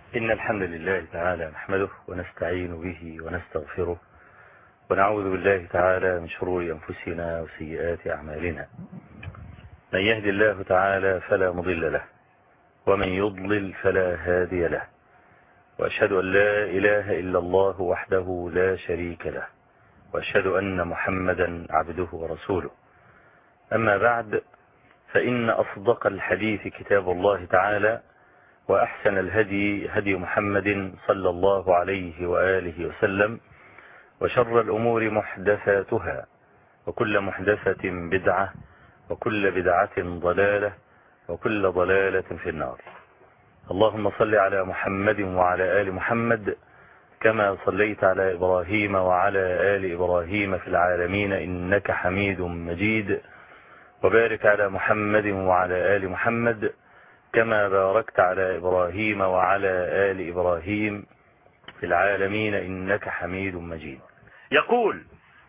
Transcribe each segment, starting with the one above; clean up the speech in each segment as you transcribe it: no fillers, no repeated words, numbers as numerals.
إن الحمد لله تعالى نحمده ونستعين به ونستغفره ونعوذ بالله تعالى من شرور أنفسنا وسيئات أعمالنا. من يهد الله تعالى فلا مضل له ومن يضلل فلا هادي له، وأشهد أن لا إله إلا الله وحده لا شريك له، وأشهد أن محمدا عبده ورسوله. أما بعد، فإن أصدق الحديث كتاب الله تعالى، وأحسن الهدي هدي محمد صلى الله عليه وآله وسلم، وشر الأمور محدثاتها، وكل محدثة بدعة، وكل بدعة ضلالة، وكل ضلالة في النار. اللهم صل على محمد وعلى آل محمد كما صليت على إبراهيم وعلى آل إبراهيم في العالمين إنك حميد مجيد، وبارك على محمد وعلى آل محمد كما باركت على إبراهيم وعلى آل إبراهيم في العالمين إنك حميد مجيد. يقول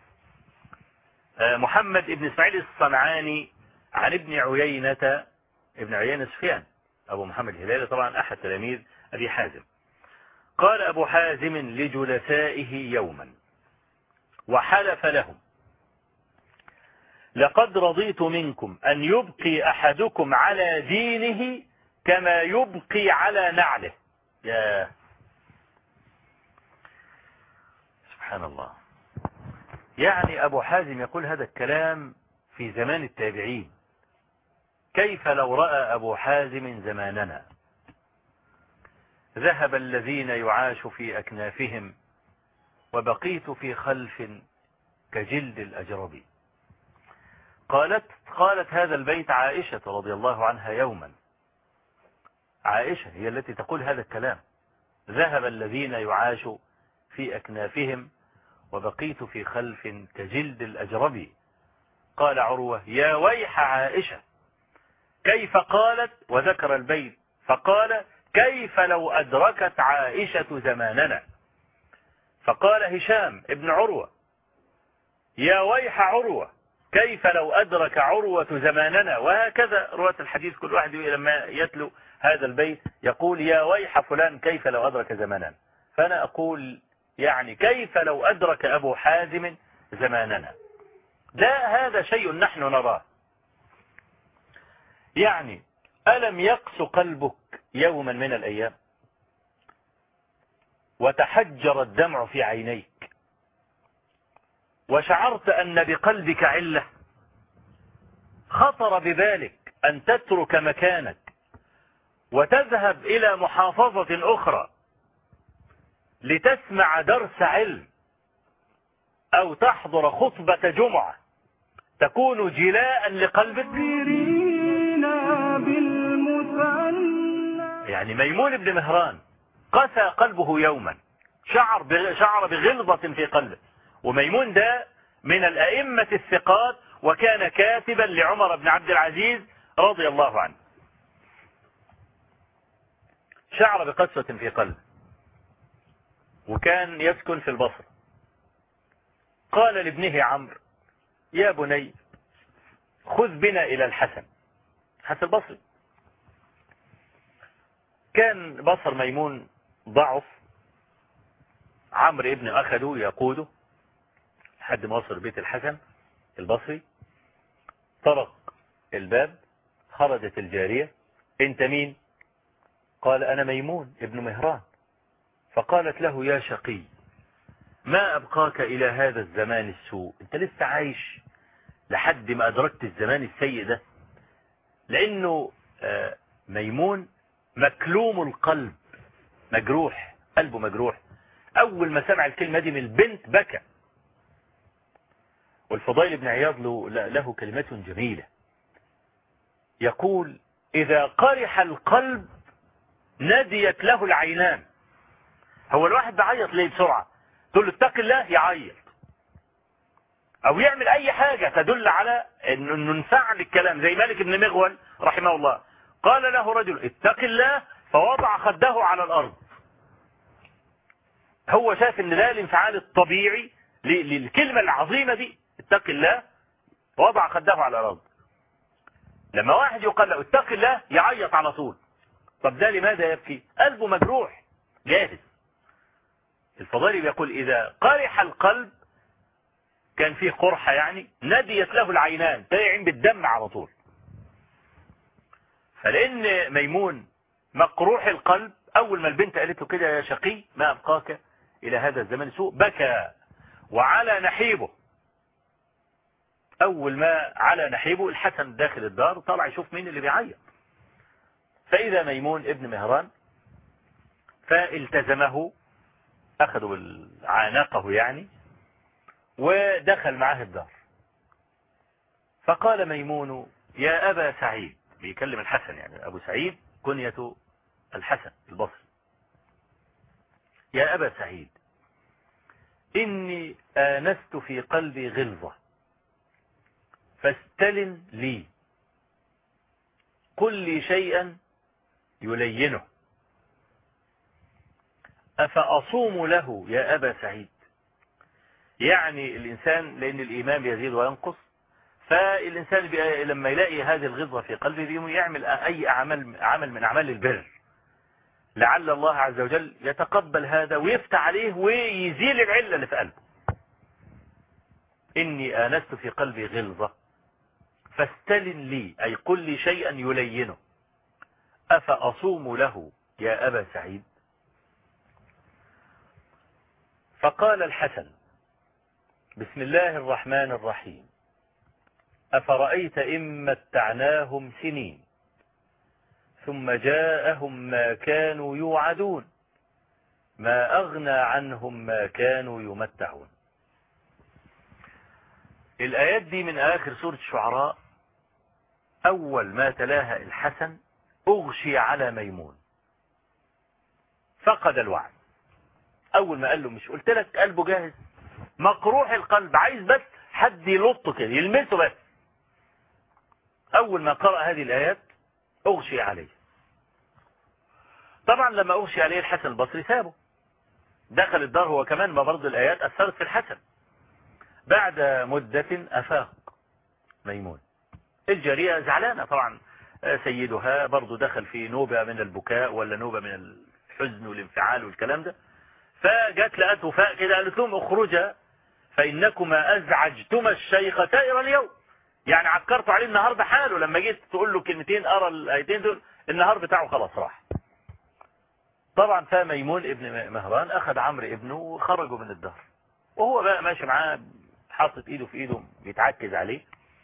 محمد بن إسماعيل الصنعاني عن ابن عيينة سفيان أبو محمد الهلالي، طبعا أحد تلاميذ أبي حازم. قال أبو حازم لجلسائه يوما وحلف لهم: لقد رضيت منكم أن يبقي أحدكم على دينه كما يبقي على نعله. يا سبحان الله، يعني أبو حازم يقول هذا الكلام في زمان التابعين. كيف لو رأى أبو حازم زماننا؟ ذهب الذين يعاش في أكنافهم وبقيت في خلف كجلد الأجرب. قالت هذا البيت عائشة رضي الله عنها يوما. عائشة هي التي تقول هذا الكلام: ذهب الذين يعاش في أكنافهم وبقيت في خلف كجلد الأجرب. قال عروة: يا ويح عائشة، كيف قالت؟ وذكر البيت فقال: كيف لو أدركت عائشة زماننا؟ فقال هشام ابن عروة: يا ويح عروة، كيف لو أدرك عروة زماننا؟ وهكذا رواة الحديث كل واحد لما يتلو هذا البيت يقول: يا ويح فلان كيف لو أدرك زماننا. فأنا أقول يعني كيف لو أدرك أبو حازم زماننا؟ هذا شيء نحن نراه. يعني ألم يقس قلبك يوما من الأيام وتحجر الدمع في عينيك وشعرت أن بقلبك علة؟ خطر ببالك أن تترك مكانك وتذهب إلى محافظة أخرى لتسمع درس علم أو تحضر خطبة جمعة تكون جلاء لقلبك؟ يعني ميمون بن مهران قسى قلبه يوما، شعر بغلظة في قلبه. وميمون ده من الأئمة الثقات، وكان كاتبا لعمر بن عبد العزيز رضي الله عنه. شعر بقسوة في قلبه، وكان يسكن في البصرة. قال لابنه عمرو: يا بني، خذ بنا إلى الحسن البصري. كان بصر ميمون ضعف، عمرو ابن أخذه يقوده لحد ما وصل بيت الحسن البصري. طرق الباب، خرجت الجارية: انت مين؟ قال: انا ميمون ابن مهران. فقالت له: يا شقي، ما أبقاك إلى هذا الزمان السوء؟ انت لسه عايش لحد ما أدركت الزمان السيء ده. لأنه ميمون مكلوم القلب، مجروح، قلبه مجروح. أول ما سمع الكلمة دي من البنت بكى. والفضيل بن عياض له كلمة جميلة، يقول: إذا قرح القلب ناديت له العينان. هو الواحد بعيط ليه بسرعة؟ تقول له اتق الله يعيط، أو يعمل أي حاجة تدل على أنه انفعل الكلام، زي مالك بن مغول رحمه الله. قال له رجل: اتق الله، فوضع خده على الأرض. هو شاف ان ده الانفعال الطبيعي للكلمة العظيمة دي، اتق الله، وضع خده على الأرض. لما واحد يقال له اتق الله يعيط على طول. طب ده لماذا يبكي؟ قلبه مجروح، الفضيل بيقول إذا قرح القلب كان فيه قرحة يعني نديت له العينان، تلاقي عين بالدم على طول. فلأن ميمون مقروح القلب، أول ما البنت قالت له كده يا شقي ما أبقاك إلى هذا الزمان سوء، بكى وعلى نحيبه. أول ما على نحيبه الحسن داخل الدار طلع يشوف مين اللي بيعيط، فإذا ميمون ابن مهران، فالتزمه، أخذوا عانقه يعني، ودخل معاه الدار. فقال ميمون يا أبا سعيد، بيكلم الحسن يعني، أبو سعيد كنية الحسن البصري، يا أبا سعيد إني آنست في قلبي غلظة فاستلن لي، قل لي شيئا يلينه، أفأصوم له يا أبا سعيد؟ يعني الإنسان لأن الإيمان يزيد وينقص، فالإنسان لما يلاقي هذه الغلظة في قلبه يعمل أي عمل من أعمال البر، لعل الله عز وجل يتقبل هذا ويفتح عليه ويزيل العلة اللي في قلبه. إني آنست في قلبي غلظة فاستلن لي، أي قل لي شيئا يلينه، أفأصوم له يا أبا سعيد؟ فقال الحسن بسم الله الرحمن الرحيم أفرأيت إن متعناهم سنين ثم جاءهم ما كانوا يوعدون ما أغنى عنهم ما كانوا يمتعون. الآيات دي من آخر سورة الشعراء، أول ما تلاها الحسن أغشي على ميمون، فقد الوعي. أول ما قال له مش قلت لك قلبه جاهز، مقروح القلب، عايز بس حد يلطه كده يلمسه بس. أول ما قرأ هذه الآيات أغشي عليه. طبعا لما أغشي عليه الحسن البصري سابه، دخل الدار هو كمان، ما برضه الآيات أثرت في الحسن. بعد مدة أفاق ميمون، الجارية زعلانة طبعا، سيدها برضه دخل في نوبة من البكاء ولا نوبة من الحزن والانفعال والكلام ده، فجت لقت وفاء كده قالت لهم اخرجا فإنكما أزعجتما الشيخ سائر اليوم، يعني عكرتوا عليه النهار بحاله، لما جيت تقول له كلمتين أرى الآيتين دول النهار بتاعه خلاص راح. طبعا فميمون ابن مهران أخذ عمرو ابنه وخرجوا من الدار، وهو بقى ماشي معاه حاطط ايده في ايده بيتعكز عليه.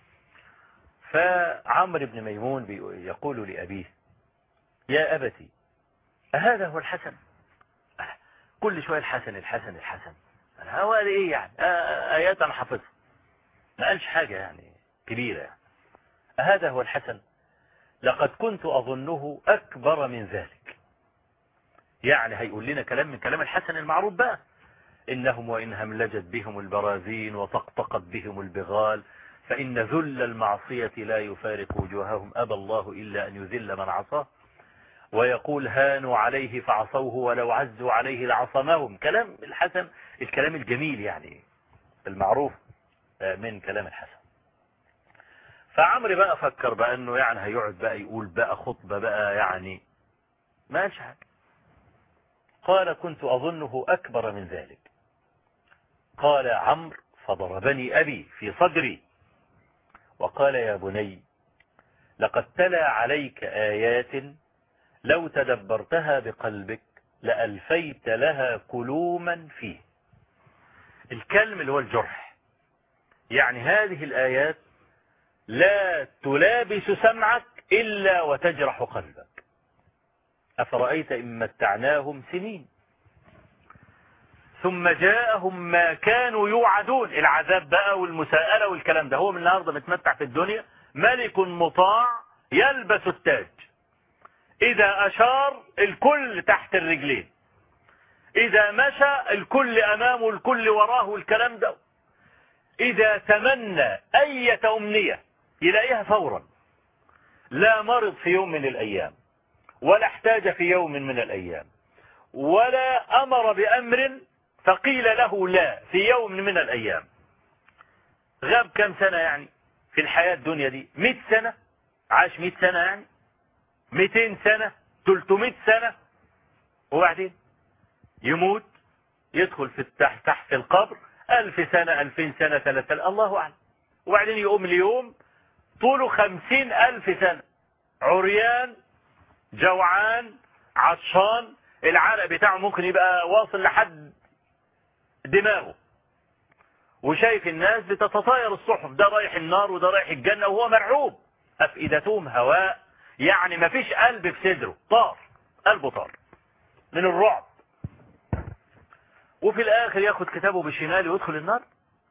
فعمرو بن ميمون يقول لأبيه يا أبتي أهذا هو الحسن؟ كل شوية الحسن الحسن الحسن، هو ايه يعني؟ آيات أنا حافظها، ما قالش حاجة يعني كبيرة يعني. أهذا هو الحسن؟ لقد كنت أظنه أكبر من ذلك. يعني هيقول لنا كلام من كلام الحسن المعروف بقى، إنهم وإن هملجت بهم البراذين وطقطقت بهم البغال فإن ذل المعصية لا يفارق وجوههم، أبى الله إلا أن يذل من عصاه، ويقول هانوا عليه فعصوه ولو عزوا عليه لعصمهم. كلام الحسن الكلام الجميل يعني المعروف من كلام الحسن. فعمرو بقى فكر بقى انه يعني هيقعد بقى يقول بقى خطبة بقى يعني، ما قالش حاجة. قال كنت أظنه أكبر من ذلك. قال عمرو فضربني أبي في صدري وقال يا بني لقد تلا عليك آيات لو تدبرتها بقلبك لألفيت لها كلوما فيه. الكلم اللي هو الجرح، يعني هذه الآيات لا تلابس سمعك إلا وتجرح قلبك. أفرأيت إن متعناهم سنين ثم جاءهم ما كانوا يوعدون، العذاب بقى والمساءلة والكلام ده. هو من النهارده متمتع في الدنيا ملك مطاع يلبس التاج، إذا أشار الكل تحت الرجلين، إذا مشى الكل أمامه الكل وراه الكلام ده، إذا تمنى أي أمنية يلاقيها فورا، لا مرض في يوم من الأيام ولا احتاج في يوم من الأيام ولا أمر بأمر فقيل له لا في يوم من الأيام. غاب كم سنة يعني في الحياة الدنيا دي؟ 100 سنة، عاش 100 سنة يعني، 200 سنة، 300 سنة، وبعدين يموت يدخل في تحت القبر 1000 سنة 2000 سنة 3000 الله أعلم. وبعدين يقوم اليوم طوله 50,000 سنة، عريان جوعان عطشان، العرق بتاعه ممكن يبقى واصل لحد دماغه، وشايف الناس بتتطاير الصحف، ده رايح النار وده رايح الجنة وهو مرعوب. أفئدتهم هواء، يعني ما فيش قلب في صدره، طار قلبه، طار من الرعب. وفي الآخر ياخد كتابه بشماله ويدخل النار.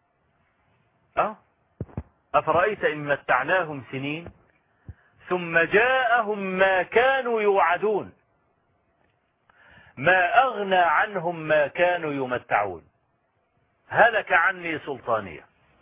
أفرأيت إن متعناهم سنين ثم جاءهم ما كانوا يوعدون ما أغنى عنهم ما كانوا يمتعون هلك عني سلطانية.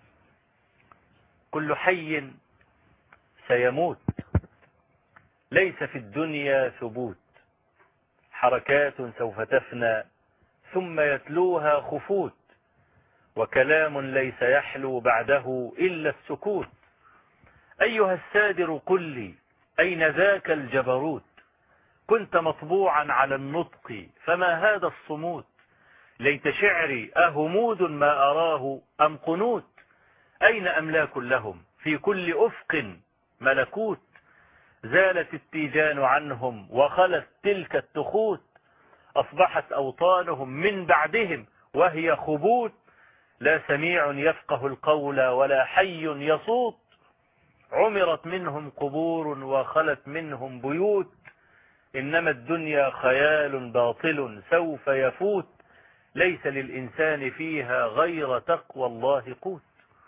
كل حي سيموت، ليس في الدنيا ثبوت، حركات سوف تفنى ثم يتلوها خفوت، وكلام ليس يحلو بعده إلا السكوت. أيها السادر قل لي أين ذاك الجبروت، كنت مطبوعا على النطق فما هذا الصموت، ليت شعري أهمود ما أراه أم قنوت، أين أملاك لهم في كل أفق ملكوت، زالت التيجان عنهم وخلت تلك التخوت، أصبحت أوطانهم من بعدهم وهي خبوت، لا سميع يفقه القول ولا حي يصوت، عمرت منهم قبور وخلت منهم بيوت، إنما الدنيا خيال باطل سوف يفوت، ليس للإنسان فيها غير تقوى الله قوت.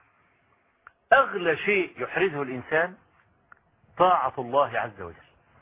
أغلى شيء يحرزه الإنسان طاعة الله عز وجل.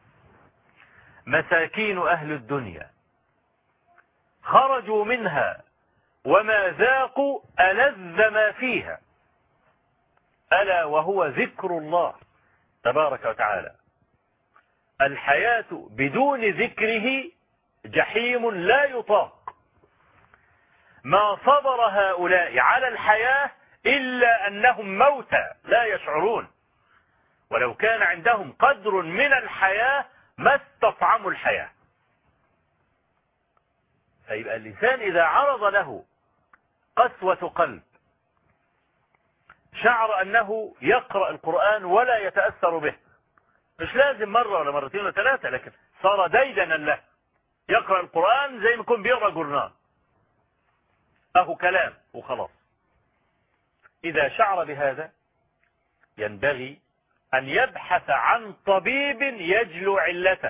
مساكين أهل الدنيا خرجوا منها وما ذاقوا ألذ ما فيها، ألا وهو ذكر الله تبارك وتعالى. الحياة بدون ذكره جحيم لا يطاق. ما صبر هؤلاء على الحياة إلا أنهم موتى لا يشعرون، ولو كان عندهم قدر من الحياة ما استطعموا الحياة. فيبقى الإنسان إذا عرض له قسوة قلب، شعر أنه يقرأ القرآن ولا يتأثر به، مش لازم مرة ولا مرتين ولا ثلاثة، لكن صار ديدنا له، يقرأ القرآن زي ما يكون بيقرأ جورنال، أهو كلام وخلاص. إذا شعر بهذا ينبغي أن يبحث عن طبيب يجلو علته.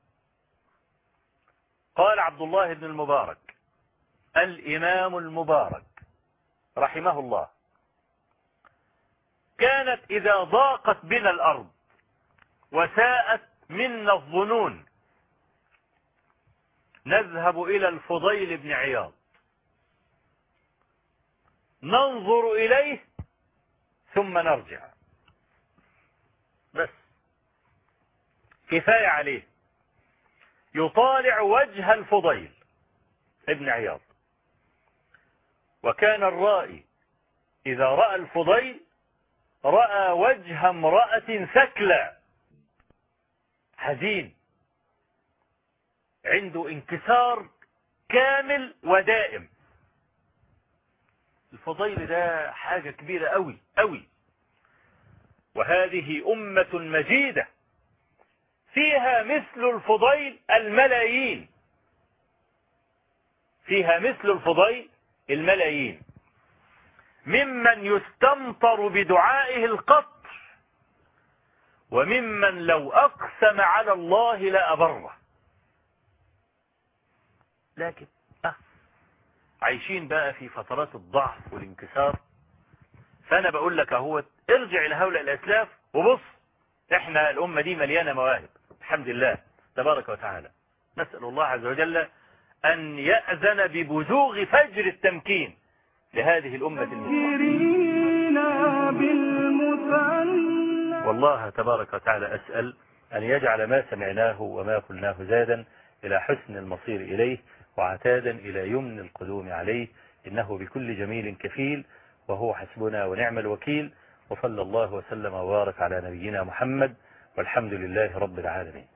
قال عبد الله بن المبارك الإمام المبارك رحمه الله: كانت إذا ضاقت بنا الأرض وساءت منا الظنون نذهب إلى الفضيل بن عياض ننظر إليه ثم نرجع، بس كفاية عليه. يطالع وجه الفضيل ابن عياض، وكان الرائي إذا رأى الفضيل رأى وجه امرأة ثكلى حزين عنده انكسار كامل ودائم. الفضيل ده حاجة كبيرة قوي قوي، وهذه أمة مجيدة فيها مثل الفضيل الملايين، فيها مثل الفضيل الملايين، ممن يستمطر بدعائه القطر، وممن لو أقسم على الله لأبره. لكن عايشين بقى في فترات الضعف والانكسار. فأنا بقول لك اهو ارجع إلى هؤلاء الأسلاف وبص، احنا الأمة دي مليانة مواهب الحمد لله تبارك وتعالى. نسأل الله عز وجل أن يأذن ببزوغ فجر التمكين لهذه الأمة المسلمة. والله تبارك وتعالى أسأل أن يجعل ما سمعناه وما قلناه زادا إلى حسن المصير إليه وعتادا إلى يمن القدوم عليه، إنه بكل جميل كفيل وهو حسبنا ونعم الوكيل. وصلى الله وسلم وبارك على نبينا محمد، والحمد لله رب العالمين.